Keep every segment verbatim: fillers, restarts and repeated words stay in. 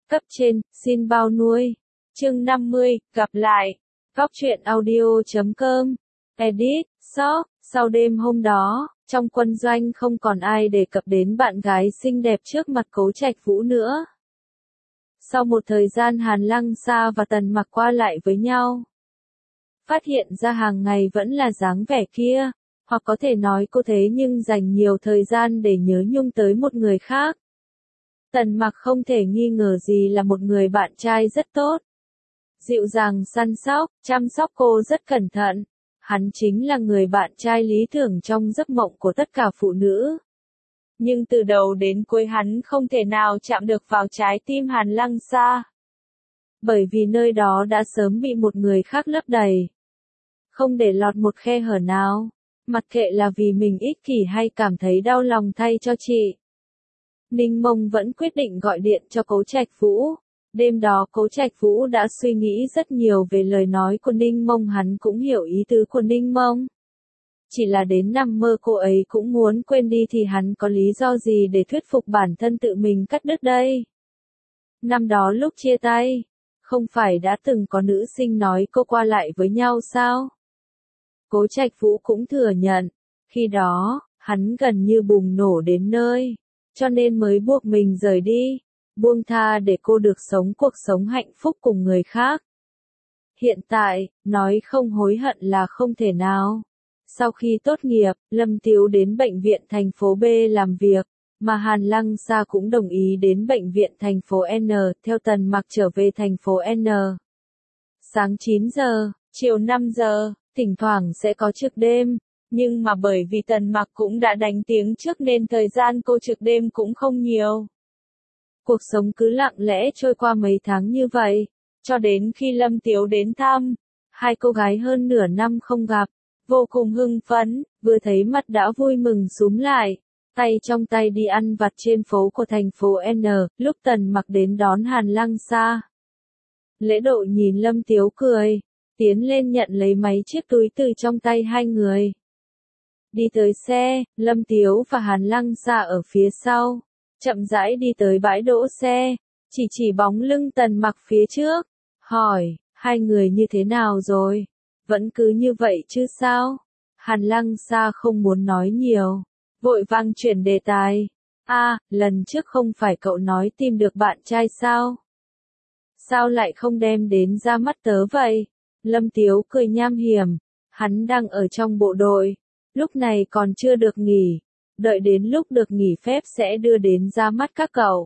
Cấp trên, xin bao nuôi. Chương năm mươi, gặp lại. Góc truyện audio chấm com. Edit, shop. Sau đêm hôm đó, trong quân doanh không còn ai đề cập đến bạn gái xinh đẹp trước mặt Cố Trạch Vũ nữa. Sau một thời gian Hàn Lăng Sa và Tần Mặc qua lại với nhau, phát hiện ra hàng ngày vẫn là dáng vẻ kia, hoặc có thể nói cô thế nhưng dành nhiều thời gian để nhớ nhung tới một người khác. Tần Mặc không thể nghi ngờ gì là một người bạn trai rất tốt. Dịu dàng săn sóc, chăm sóc cô rất cẩn thận. Hắn chính là người bạn trai lý tưởng trong giấc mộng của tất cả phụ nữ. Nhưng từ đầu đến cuối hắn không thể nào chạm được vào trái tim Hàn Lăng Sa. Bởi vì nơi đó đã sớm bị một người khác lấp đầy. Không để lọt một khe hở nào. Mặc kệ là vì mình ích kỷ hay cảm thấy đau lòng thay cho chị. Ninh Mông vẫn quyết định gọi điện cho Cố Trạch Vũ. Đêm đó Cố Trạch Vũ đã suy nghĩ rất nhiều về lời nói của Ninh Mông, hắn cũng hiểu ý tứ của Ninh Mông. Chỉ là đến nằm mơ cô ấy cũng muốn quên đi thì hắn có lý do gì để thuyết phục bản thân tự mình cắt đứt đây? Năm đó lúc chia tay, không phải đã từng có nữ sinh nói cô qua lại với nhau sao? Cố Trạch Vũ cũng thừa nhận, khi đó, hắn gần như bùng nổ đến nơi, cho nên mới buộc mình rời đi. Buông tha để cô được sống cuộc sống hạnh phúc cùng người khác. Hiện tại, nói không hối hận là không thể nào. Sau khi tốt nghiệp, Lâm Tiếu đến bệnh viện thành phố B làm việc, mà Hàn Lăng Sa cũng đồng ý đến bệnh viện thành phố N, theo Tần Mặc trở về thành phố N. Sáng chín giờ, chiều năm giờ, thỉnh thoảng sẽ có trực đêm, nhưng mà bởi vì Tần Mặc cũng đã đánh tiếng trước nên thời gian cô trực đêm cũng không nhiều. Cuộc sống cứ lặng lẽ trôi qua mấy tháng như vậy, cho đến khi Lâm Tiếu đến thăm, hai cô gái hơn nửa năm không gặp, vô cùng hưng phấn, vừa thấy mặt đã vui mừng xúm lại, tay trong tay đi ăn vặt trên phố của thành phố N, lúc Tần Mặc đến đón Hàn Lăng Sa. Lễ độ nhìn Lâm Tiếu cười, tiến lên nhận lấy mấy chiếc túi từ trong tay hai người. Đi tới xe, Lâm Tiếu và Hàn Lăng Sa ở phía sau. Chậm rãi đi tới bãi đỗ xe, chỉ chỉ bóng lưng Tần Mặc phía trước, hỏi, hai người như thế nào rồi? Vẫn cứ như vậy chứ sao? Hàn Lăng Sa không muốn nói nhiều, vội vàng chuyển đề tài. A, à, lần trước không phải cậu nói tìm được bạn trai sao? Sao lại không đem đến ra mắt tớ vậy? Lâm Tiếu cười nham hiểm, hắn đang ở trong bộ đội, lúc này còn chưa được nghỉ. Đợi đến lúc được nghỉ phép sẽ đưa đến ra mắt các cậu.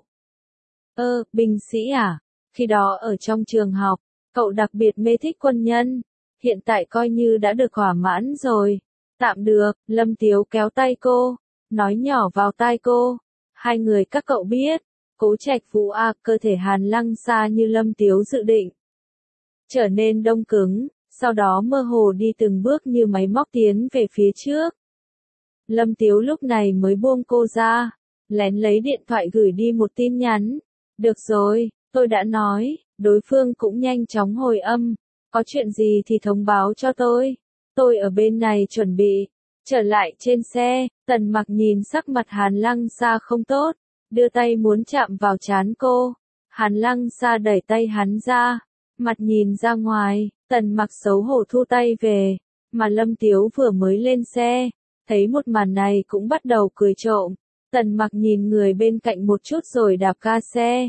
Ơ, binh sĩ à? Khi đó ở trong trường học, cậu đặc biệt mê thích quân nhân. Hiện tại coi như đã được thỏa mãn rồi. Tạm được, Lâm Tiếu kéo tay cô, nói nhỏ vào tai cô. Hai người các cậu biết, Cố Trạch Vũ a, cơ thể Hàn Lăng Sa như Lâm Tiếu dự định. Trở nên đông cứng, sau đó mơ hồ đi từng bước như máy móc tiến về phía trước. Lâm Tiếu lúc này mới buông cô ra, lén lấy điện thoại gửi đi một tin nhắn. Được rồi, tôi đã nói, đối phương cũng nhanh chóng hồi âm. Có chuyện gì thì thông báo cho tôi. Tôi ở bên này chuẩn bị. Trở lại trên xe, Tần Mặc nhìn sắc mặt Hàn Lăng Sa không tốt, đưa tay muốn chạm vào trán cô. Hàn Lăng Sa đẩy tay hắn ra, mặt nhìn ra ngoài, Tần Mặc xấu hổ thu tay về, mà Lâm Tiếu vừa mới lên xe. Thấy một màn này cũng bắt đầu cười trộm, Tần Mặc nhìn người bên cạnh một chút rồi đạp ga xe.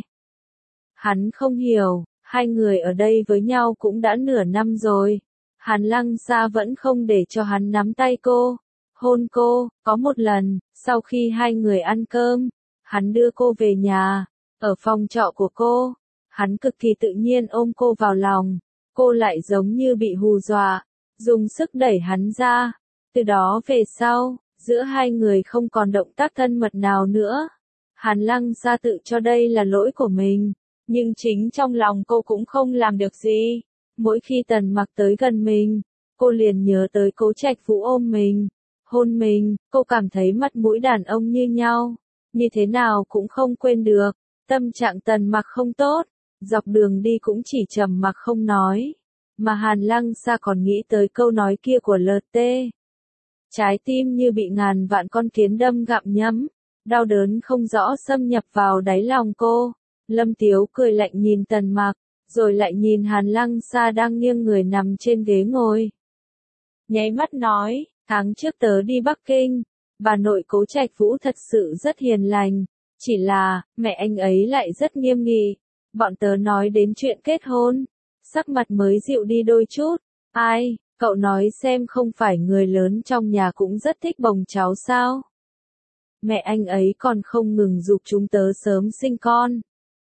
Hắn không hiểu, hai người ở đây với nhau cũng đã nửa năm rồi. Hàn Lăng Sa vẫn không để cho hắn nắm tay cô, hôn cô, có một lần, sau khi hai người ăn cơm, hắn đưa cô về nhà, ở phòng trọ của cô, hắn cực kỳ tự nhiên ôm cô vào lòng, cô lại giống như bị hù dọa, dùng sức đẩy hắn ra. Từ đó về sau, giữa hai người không còn động tác thân mật nào nữa. Hàn Lăng Sa tự cho đây là lỗi của mình, nhưng chính trong lòng cô cũng không làm được gì. Mỗi khi Tần Mặc tới gần mình, cô liền nhớ tới Cố Trạch Vũ ôm mình, hôn mình, cô cảm thấy mặt mũi đàn ông như nhau, như thế nào cũng không quên được. Tâm trạng Tần Mặc không tốt, dọc đường đi cũng chỉ trầm mặc không nói, mà Hàn Lăng Sa còn nghĩ tới câu nói kia của lờ tê. Trái tim như bị ngàn vạn con kiến đâm gặm nhấm, đau đớn không rõ xâm nhập vào đáy lòng cô. Lâm Tiếu cười lạnh nhìn Tần Mặc, rồi lại nhìn Hàn Lăng Sa đang nghiêng người nằm trên ghế ngồi. Nháy mắt nói, tháng trước tớ đi Bắc Kinh, bà nội Cố Trạch Vũ thật sự rất hiền lành, chỉ là, mẹ anh ấy lại rất nghiêm nghị. Bọn tớ nói đến chuyện kết hôn, sắc mặt mới dịu đi đôi chút. Ai, cậu nói xem không phải người lớn trong nhà cũng rất thích bồng cháu sao? Mẹ anh ấy còn không ngừng giục chúng tớ sớm sinh con.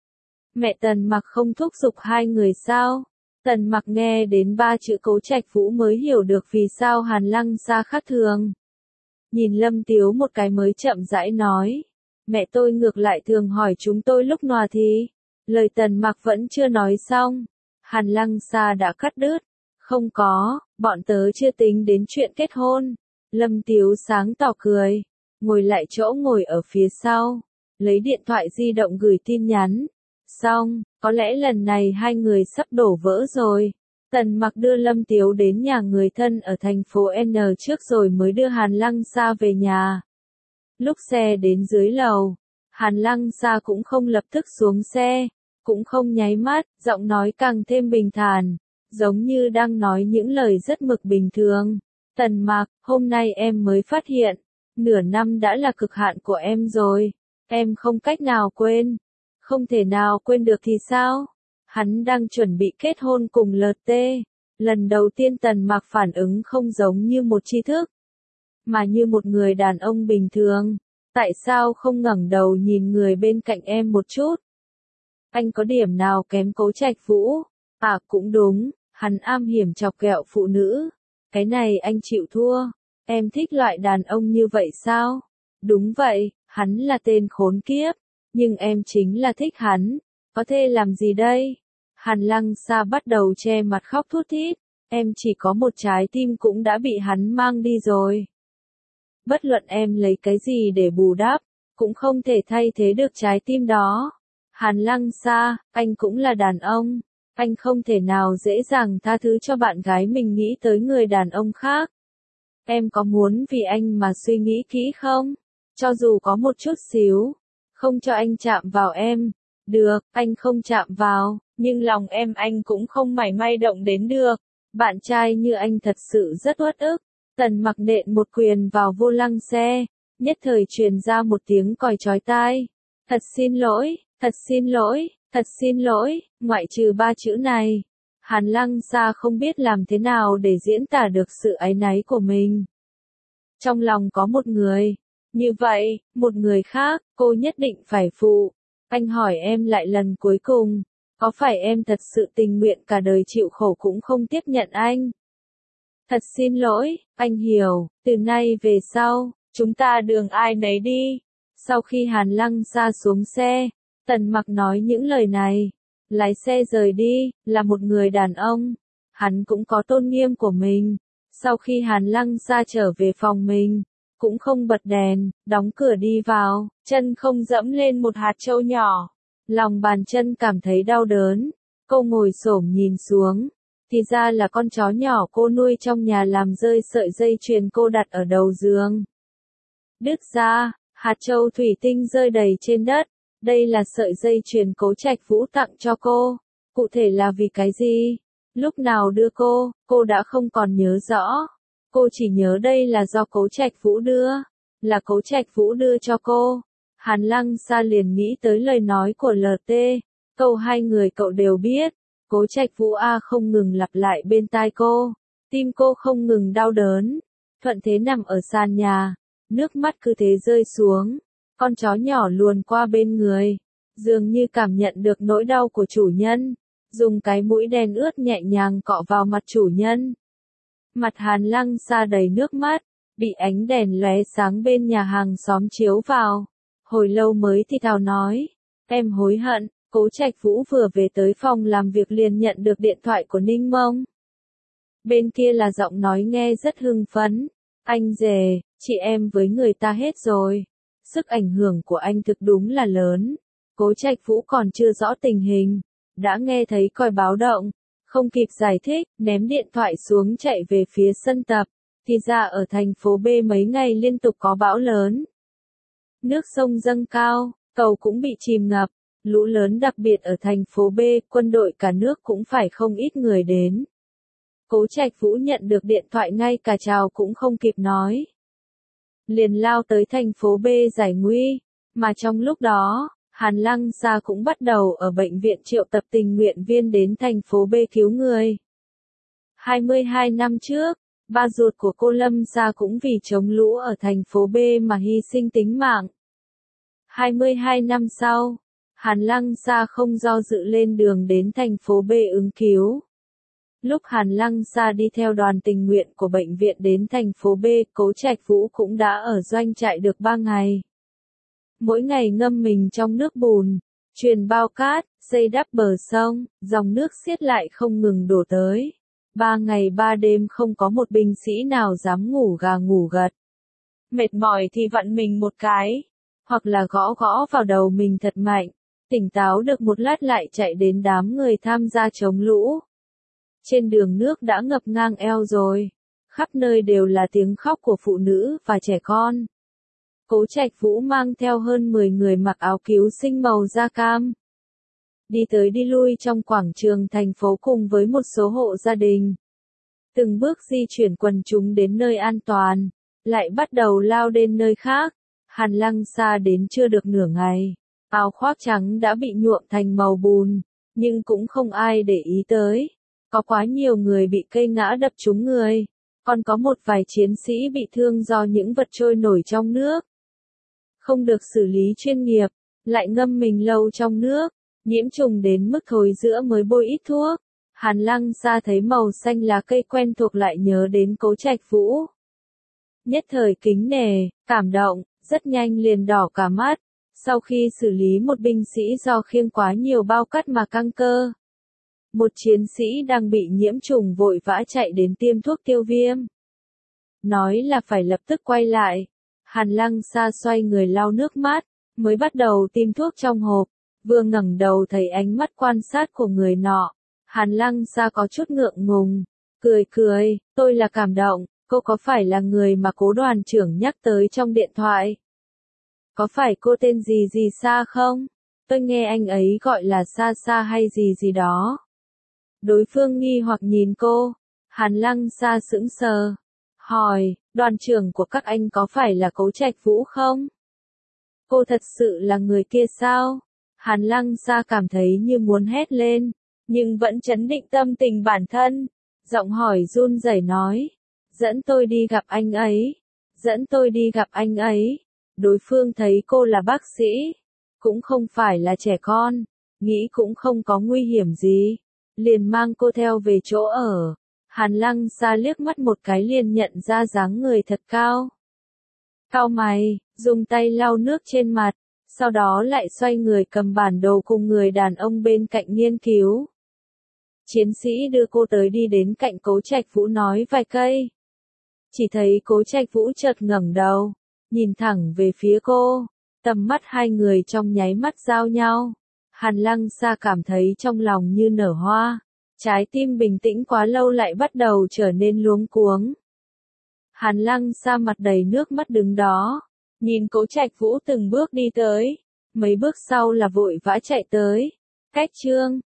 Mẹ Tần Mặc không thúc giục hai người sao? Tần Mặc nghe đến ba chữ Cố Trạch Vũ mới hiểu được vì sao Hàn Lăng Sa khác thường. Nhìn Lâm Tiếu một cái mới chậm rãi nói. Mẹ tôi ngược lại thường hỏi chúng tôi lúc nòa thì. Lời Tần Mặc vẫn chưa nói xong. Hàn Lăng Sa đã cắt đứt. Không có, bọn tớ chưa tính đến chuyện kết hôn. Lâm Tiếu sáng tỏ cười. Ngồi lại chỗ ngồi ở phía sau. Lấy điện thoại di động gửi tin nhắn. Xong, có lẽ lần này hai người sắp đổ vỡ rồi. Tần Mặc đưa Lâm Tiếu đến nhà người thân ở thành phố N trước rồi mới đưa Hàn Lăng Sa về nhà. Lúc xe đến dưới lầu, Hàn Lăng Sa cũng không lập tức xuống xe, cũng không nháy mắt, giọng nói càng thêm bình thản, giống như đang nói những lời rất mực bình thường. Tần Mặc, hôm nay em mới phát hiện, nửa năm đã là cực hạn của em rồi, em không cách nào quên. Không thể nào quên được thì sao? Hắn đang chuẩn bị kết hôn cùng lờ tê. Lần đầu tiên Tần Mặc phản ứng không giống như một tri thức, mà như một người đàn ông bình thường. Tại sao không ngẩng đầu nhìn người bên cạnh em một chút? Anh có điểm nào kém Cố Trạch Vũ? À cũng đúng, hắn am hiểm chọc ghẹo phụ nữ. Cái này anh chịu thua. Em thích loại đàn ông như vậy sao? Đúng vậy, hắn là tên khốn kiếp. Nhưng em chính là thích hắn. Có thể làm gì đây? Hàn Lăng Sa bắt đầu che mặt khóc thút thít. Em chỉ có một trái tim cũng đã bị hắn mang đi rồi. Bất luận em lấy cái gì để bù đắp, cũng không thể thay thế được trái tim đó. Hàn Lăng Sa, anh cũng là đàn ông. Anh không thể nào dễ dàng tha thứ cho bạn gái mình nghĩ tới người đàn ông khác. Em có muốn vì anh mà suy nghĩ kỹ không? Cho dù có một chút xíu. Không cho anh chạm vào em. Được, anh không chạm vào, nhưng lòng em anh cũng không mảy may động đến được. Bạn trai như anh thật sự rất uất ức. Tần Mặc nện một quyền vào vô lăng xe, nhất thời truyền ra một tiếng còi chói tai. Thật xin lỗi, thật xin lỗi, thật xin lỗi, ngoại trừ ba chữ này. Hàn Lăng Sa không biết làm thế nào để diễn tả được sự áy náy của mình. Trong lòng có một người. Như vậy, một người khác, cô nhất định phải phụ. Anh hỏi em lại lần cuối cùng, có phải em thật sự tình nguyện cả đời chịu khổ cũng không tiếp nhận anh? Thật xin lỗi, anh hiểu, từ nay về sau, chúng ta đường ai nấy đi. Sau khi Hàn Lăng Sa xuống xe, Tần Mặc nói những lời này, lái xe rời đi, là một người đàn ông. Hắn cũng có tôn nghiêm của mình. Sau khi Hàn Lăng Sa trở về phòng mình, cũng không bật đèn, đóng cửa đi vào, chân không dẫm lên một hạt trâu nhỏ. Lòng bàn chân cảm thấy đau đớn. Cô ngồi xổm nhìn xuống. Thì ra là con chó nhỏ cô nuôi trong nhà làm rơi sợi dây chuyền cô đặt ở đầu giường. Đứt ra, hạt trâu thủy tinh rơi đầy trên đất. Đây là sợi dây chuyền Cố Trạch Vũ tặng cho cô. Cụ thể là vì cái gì? Lúc nào đưa cô, cô đã không còn nhớ rõ. Cô chỉ nhớ đây là do Cố Trạch Vũ đưa. Là Cố Trạch Vũ đưa cho cô. Hàn Lăng Sa liền nghĩ tới lời nói của lờ tê. Câu hai người cậu đều biết. Cố Trạch Vũ A không ngừng lặp lại bên tai cô. Tim cô không ngừng đau đớn. Thuận thế nằm ở sàn nhà. Nước mắt cứ thế rơi xuống. Con chó nhỏ luồn qua bên người. Dường như cảm nhận được nỗi đau của chủ nhân. Dùng cái mũi đen ướt nhẹ nhàng cọ vào mặt chủ nhân. Mặt Hàn Lăng Sa đầy nước mắt. Bị ánh đèn lóe sáng bên nhà hàng xóm chiếu vào. Hồi lâu mới thì thào nói. Em hối hận. Cố Trạch Vũ vừa về tới phòng làm việc liền nhận được điện thoại của Ninh Mông. Bên kia là giọng nói nghe rất hưng phấn. Anh rể, chị em với người ta hết rồi. Sức ảnh hưởng của anh thực đúng là lớn. Cố Trạch Vũ còn chưa rõ tình hình. Đã nghe thấy còi báo động. Không kịp giải thích, ném điện thoại xuống chạy về phía sân tập. Thì ra ở thành phố B mấy ngày liên tục có bão lớn. Nước sông dâng cao, cầu cũng bị chìm ngập. lũ lớn đặc biệt ở thành phố B, quân đội cả nước cũng phải không ít người đến. Cố Trạch Vũ nhận được điện thoại ngay cả chào cũng không kịp nói. Liền lao tới thành phố B giải nguy, mà trong lúc đó, Hàn Lăng Sa cũng bắt đầu ở bệnh viện triệu tập tình nguyện viên đến thành phố B cứu người. hai mươi hai năm trước, ba ruột của cô Lâm Sa cũng vì chống lũ ở thành phố B mà hy sinh tính mạng. hai mươi hai năm sau, Hàn Lăng Sa không do dự lên đường đến thành phố B ứng cứu. Lúc Hàn Lăng Sa đi theo đoàn tình nguyện của bệnh viện đến thành phố B, Cố Trạch Vũ cũng đã ở doanh trại được ba ngày. Mỗi ngày ngâm mình trong nước bùn, truyền bao cát, xây đắp bờ sông, dòng nước xiết lại không ngừng đổ tới. Ba ngày ba đêm không có một binh sĩ nào dám ngủ gà ngủ gật. Mệt mỏi thì vặn mình một cái, hoặc là gõ gõ vào đầu mình thật mạnh, tỉnh táo được một lát lại chạy đến đám người tham gia chống lũ. Trên đường nước đã ngập ngang eo rồi, khắp nơi đều là tiếng khóc của phụ nữ và trẻ con. Cố Trạch Vũ mang theo hơn mười người mặc áo cứu sinh màu da cam. Đi tới đi lui trong quảng trường thành phố cùng với một số hộ gia đình. Từng bước di chuyển quần chúng đến nơi an toàn, lại bắt đầu lao đến nơi khác. Hàn Lăng Sa đến chưa được nửa ngày, áo khoác trắng đã bị nhuộm thành màu bùn, nhưng cũng không ai để ý tới. Có quá nhiều người bị cây ngã đập trúng người, còn có một vài chiến sĩ bị thương do những vật trôi nổi trong nước. Không được xử lý chuyên nghiệp, lại ngâm mình lâu trong nước, nhiễm trùng đến mức thối rữa mới bôi ít thuốc. Hàn Lăng Sa thấy màu xanh lá cây quen thuộc lại nhớ đến Cố Trạch Vũ. Nhất thời kính nể, cảm động, rất nhanh liền đỏ cả mắt, sau khi xử lý một binh sĩ do khiêng quá nhiều bao cát mà căng cơ. Một chiến sĩ đang bị nhiễm trùng vội vã chạy đến tiêm thuốc tiêu viêm. Nói là phải lập tức quay lại. Hàn Lăng Sa xoay người lau nước mắt, mới bắt đầu tiêm thuốc trong hộp, vừa ngẩng đầu thấy ánh mắt quan sát của người nọ. Hàn Lăng Sa có chút ngượng ngùng, cười cười, tôi là cảm động, cô có phải là người mà Cố đoàn trưởng nhắc tới trong điện thoại? Có phải cô tên gì gì Sa không? Tôi nghe anh ấy gọi là Sa Sa hay gì gì đó. Đối phương nghi hoặc nhìn cô, Hàn Lăng Sa sững sờ, hỏi, đoàn trưởng của các anh có phải là Cố Trạch Vũ không? Cô thật sự là người kia sao? Hàn Lăng Sa cảm thấy như muốn hét lên, nhưng vẫn trấn định tâm tình bản thân, giọng hỏi run rẩy nói, dẫn tôi đi gặp anh ấy, dẫn tôi đi gặp anh ấy. Đối phương thấy cô là bác sĩ, cũng không phải là trẻ con, nghĩ cũng không có nguy hiểm gì, liền mang cô theo về chỗ ở. Hàn Lăng Sa liếc mắt một cái liền nhận ra dáng người thật cao. Cau mày, dùng tay lau nước trên mặt, sau đó lại xoay người cầm bản đồ cùng người đàn ông bên cạnh nghiên cứu. Chiến sĩ đưa cô tới đi đến cạnh Cố Trạch Vũ nói vài cây. Chỉ thấy Cố Trạch Vũ chợt ngẩng đầu, nhìn thẳng về phía cô, tầm mắt hai người trong nháy mắt giao nhau. Hàn Lăng Sa cảm thấy trong lòng như nở hoa, trái tim bình tĩnh quá lâu lại bắt đầu trở nên luống cuống. Hàn Lăng Sa mặt đầy nước mắt đứng đó, nhìn Cố Trạch Vũ từng bước đi tới, mấy bước sau là vội vã chạy tới. Cách chương